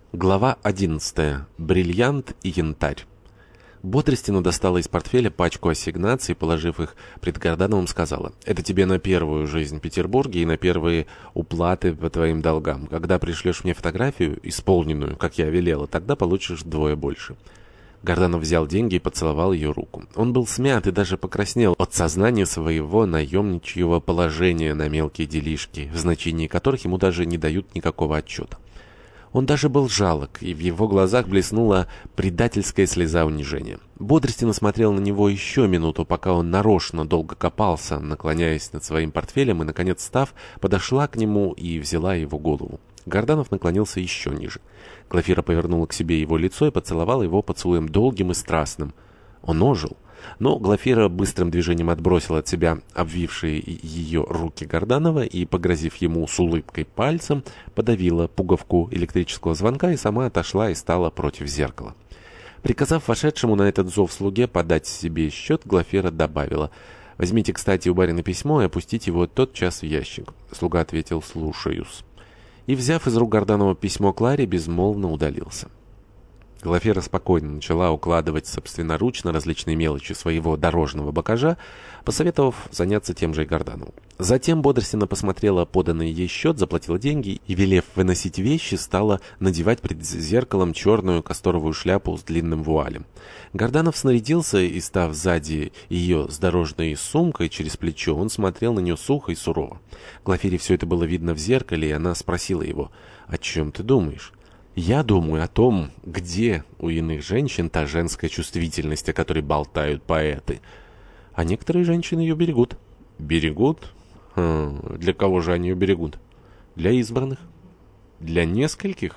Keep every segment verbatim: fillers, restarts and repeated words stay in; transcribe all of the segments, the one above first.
Глава одиннадцатая. Бриллиант и янтарь. Бодрестина достала из портфеля пачку ассигнаций, положив их пред Гордановым, сказала: «Это тебе на первую жизнь в Петербурге и на первые уплаты по твоим долгам. Когда пришлешь мне фотографию, исполненную, как я велела, тогда получишь вдвое больше». Горданов взял деньги и поцеловал ее руку. Он был смят и даже покраснел от сознания своего наемничьего положения на мелкие делишки, в значении которых ему даже не дают никакого отчета. Он даже был жалок, и в его глазах блеснула предательская слеза унижения. Бодрестина смотрел на него еще минуту, пока он нарочно долго копался, наклоняясь над своим портфелем, и, наконец, встав, подошла к нему и взяла его голову. Горданов наклонился еще ниже. Глафира повернула к себе его лицо и поцеловала его поцелуем долгим и страстным. Он ожил. Но Глафира быстрым движением отбросила от себя обвившие ее руки Горданова и, погрозив ему с улыбкой пальцем, подавила пуговку электрического звонка и сама отошла и стала против зеркала. Приказав вошедшему на этот зов слуге подать себе счет, Глафира добавила: «Возьмите, кстати, у барина письмо и опустите его тотчас в ящик». Слуга ответил: «Слушаюсь». И, взяв из рук Горданова письмо Кларе, безмолвно удалился. Глафира спокойно начала укладывать собственноручно различные мелочи своего дорожного багажа, посоветовав заняться тем же и Горданову. Затем Бодрестина посмотрела поданный ей счет, заплатила деньги и, велев выносить вещи, стала надевать пред зеркалом черную касторовую шляпу с длинным вуалем. Горданов снарядился и, став сзади ее с дорожной сумкой через плечо, он смотрел на нее сухо и сурово. Глафире все это было видно в зеркале, и она спросила его: «О чем ты думаешь?» «Я думаю о том, где у иных женщин та женская чувствительность, о которой болтают поэты. А некоторые женщины ее берегут». «Берегут? Хм, для кого же они ее берегут? Для избранных? Для нескольких?»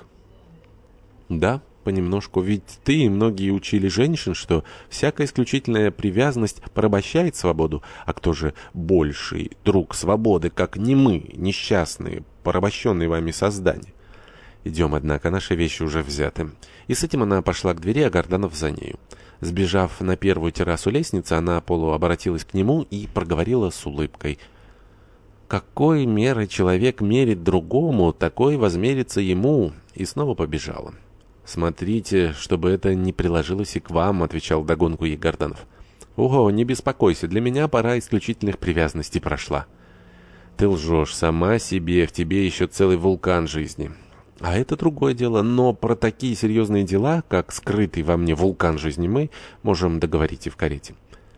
«Да, понемножку. Ведь ты и многие учили женщин, что всякая исключительная привязанность порабощает свободу. А кто же больший друг свободы, как не мы, несчастные, порабощенные вами создания? Идем, однако, наши вещи уже взяты». И с этим она пошла к двери, а Горданов за нею. Сбежав на первую террасу лестницы, она полуоборотилась к нему и проговорила с улыбкой: «Какой мерой человек мерит другому, такой возмерится ему», и снова побежала. «Смотрите, чтобы это не приложилось и к вам», — отвечал вдогонку ей Горданов. «Ого, не беспокойся, для меня пора исключительных привязанностей прошла». «Ты лжешь сама себе, в тебе еще целый вулкан жизни». «А это другое дело, но про такие серьезные дела, как скрытый во мне вулкан жизни, мы можем договорить и в карете».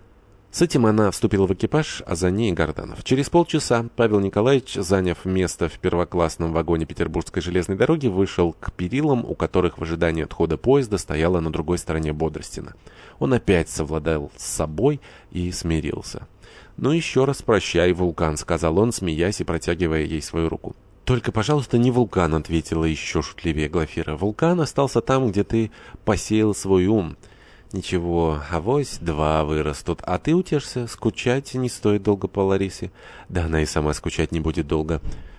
С этим она вступила в экипаж, а за ней Горданов. Через полчаса Павел Николаевич, заняв место в первоклассном вагоне Петербургской железной дороги, вышел к перилам, у которых в ожидании отхода поезда стояла на другой стороне Бодрестина. Он опять совладал с собой и смирился. «Ну еще раз прощай, вулкан», — сказал он, смеясь и протягивая ей свою руку. «Только, пожалуйста, не вулкан», — ответила еще шутливее Глафира. «Вулкан остался там, где ты посеял свой ум. Ничего, авось два вырастут, а ты утешься, скучать не стоит долго по Ларисе. Да она и сама скучать не будет долго».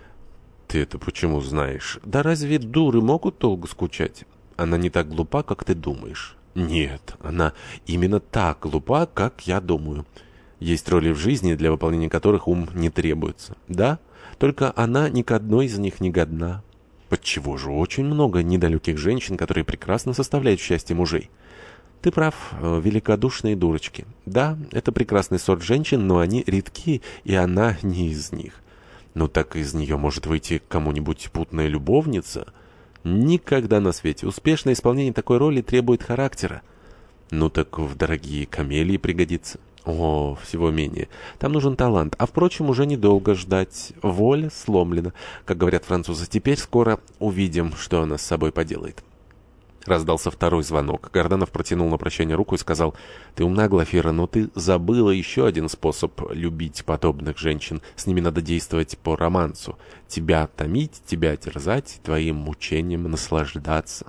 «Ты это почему знаешь?» «Да разве дуры могут долго скучать? Она не так глупа, как ты думаешь». «Нет, она именно так глупа, как я думаю. Есть роли в жизни, для выполнения которых ум не требуется. Да? Только она ни к одной из них не годна». «Отчего же? Очень много недалеких женщин, которые прекрасно составляют счастье мужей». «Ты прав, великодушные дурочки. Да, это прекрасный сорт женщин, но они редки, и она не из них». «Ну так из нее может выйти кому-нибудь путная любовница?» «Никогда на свете. Успешное исполнение такой роли требует характера». «Ну так в дорогие камелии пригодится». «О, всего менее. Там нужен талант. А, впрочем, уже недолго ждать. Воля сломлена. Как говорят французы, теперь скоро увидим, что она с собой поделает». Раздался второй звонок. Горданов протянул на прощание руку и сказал: «Ты умна, Глафира, но ты забыла еще один способ любить подобных женщин. С ними надо действовать по романсу. Тебя томить, тебя терзать, твоим мучением наслаждаться.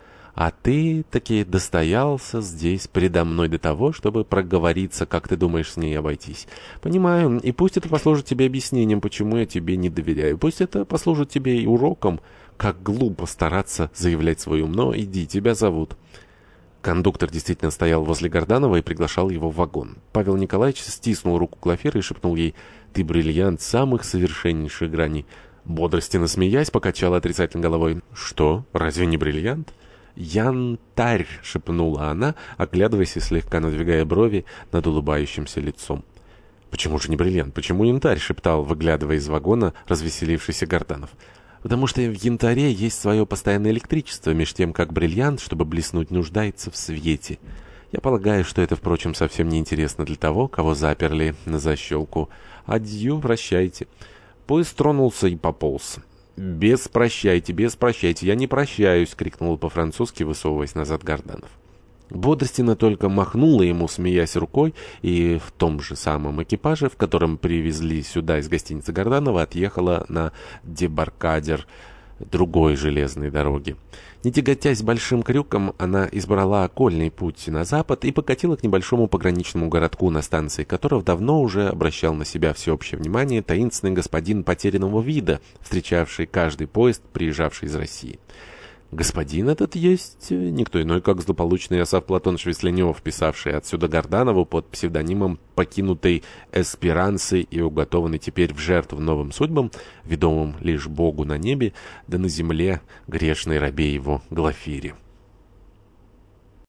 А ты таки достоялся здесь предо мной до того, чтобы проговориться, как ты думаешь с ней обойтись. Понимаю, и пусть это послужит тебе объяснением, почему я тебе не доверяю. Пусть это послужит тебе и уроком, как глупо стараться заявлять свой ум. Но иди, тебя зовут». Кондуктор действительно стоял возле Горданова и приглашал его в вагон. Павел Николаевич стиснул руку Глафиры и шепнул ей: «Ты бриллиант самых совершеннейших граней. Бодростина, смеясь, покачала отрицательно головой. «Что? Разве не бриллиант?» «Янтарь!» — шепнула она, оглядываясь и слегка надвигая брови над улыбающимся лицом. «Почему же не бриллиант? Почему янтарь?» — шептал, выглядывая из вагона, развеселившийся Горданов. «Потому что в янтаре есть свое постоянное электричество, меж тем, как бриллиант, чтобы блеснуть, нуждается в свете. Я полагаю, что это, впрочем, совсем не интересно для того, кого заперли на защелку. Адью, прощайте». Поезд тронулся и пополз. «Без прощайте, без прощайте, я не прощаюсь!» — крикнул по-французски, высовываясь назад Горданов. Бодростина только махнула ему, смеясь рукой, и в том же самом экипаже, в котором привезли сюда из гостиницы Горданова, отъехала на дебаркадер другой железной дороги. Не тяготясь большим крюком, она избрала окольный путь на запад и покатила к небольшому пограничному городку, на станции которого давно уже обращал на себя всеобщее внимание таинственный господин потерянного вида, встречавший каждый поезд, приезжавший из России. Господин этот есть никто иной, как злополучный Асаф Платонович Весленев, писавший отсюда Горданову под псевдонимом покинутой эсперанцы и уготованный теперь в жертву новым судьбам, ведомым лишь Богу на небе, да на земле грешной рабе его Глафире.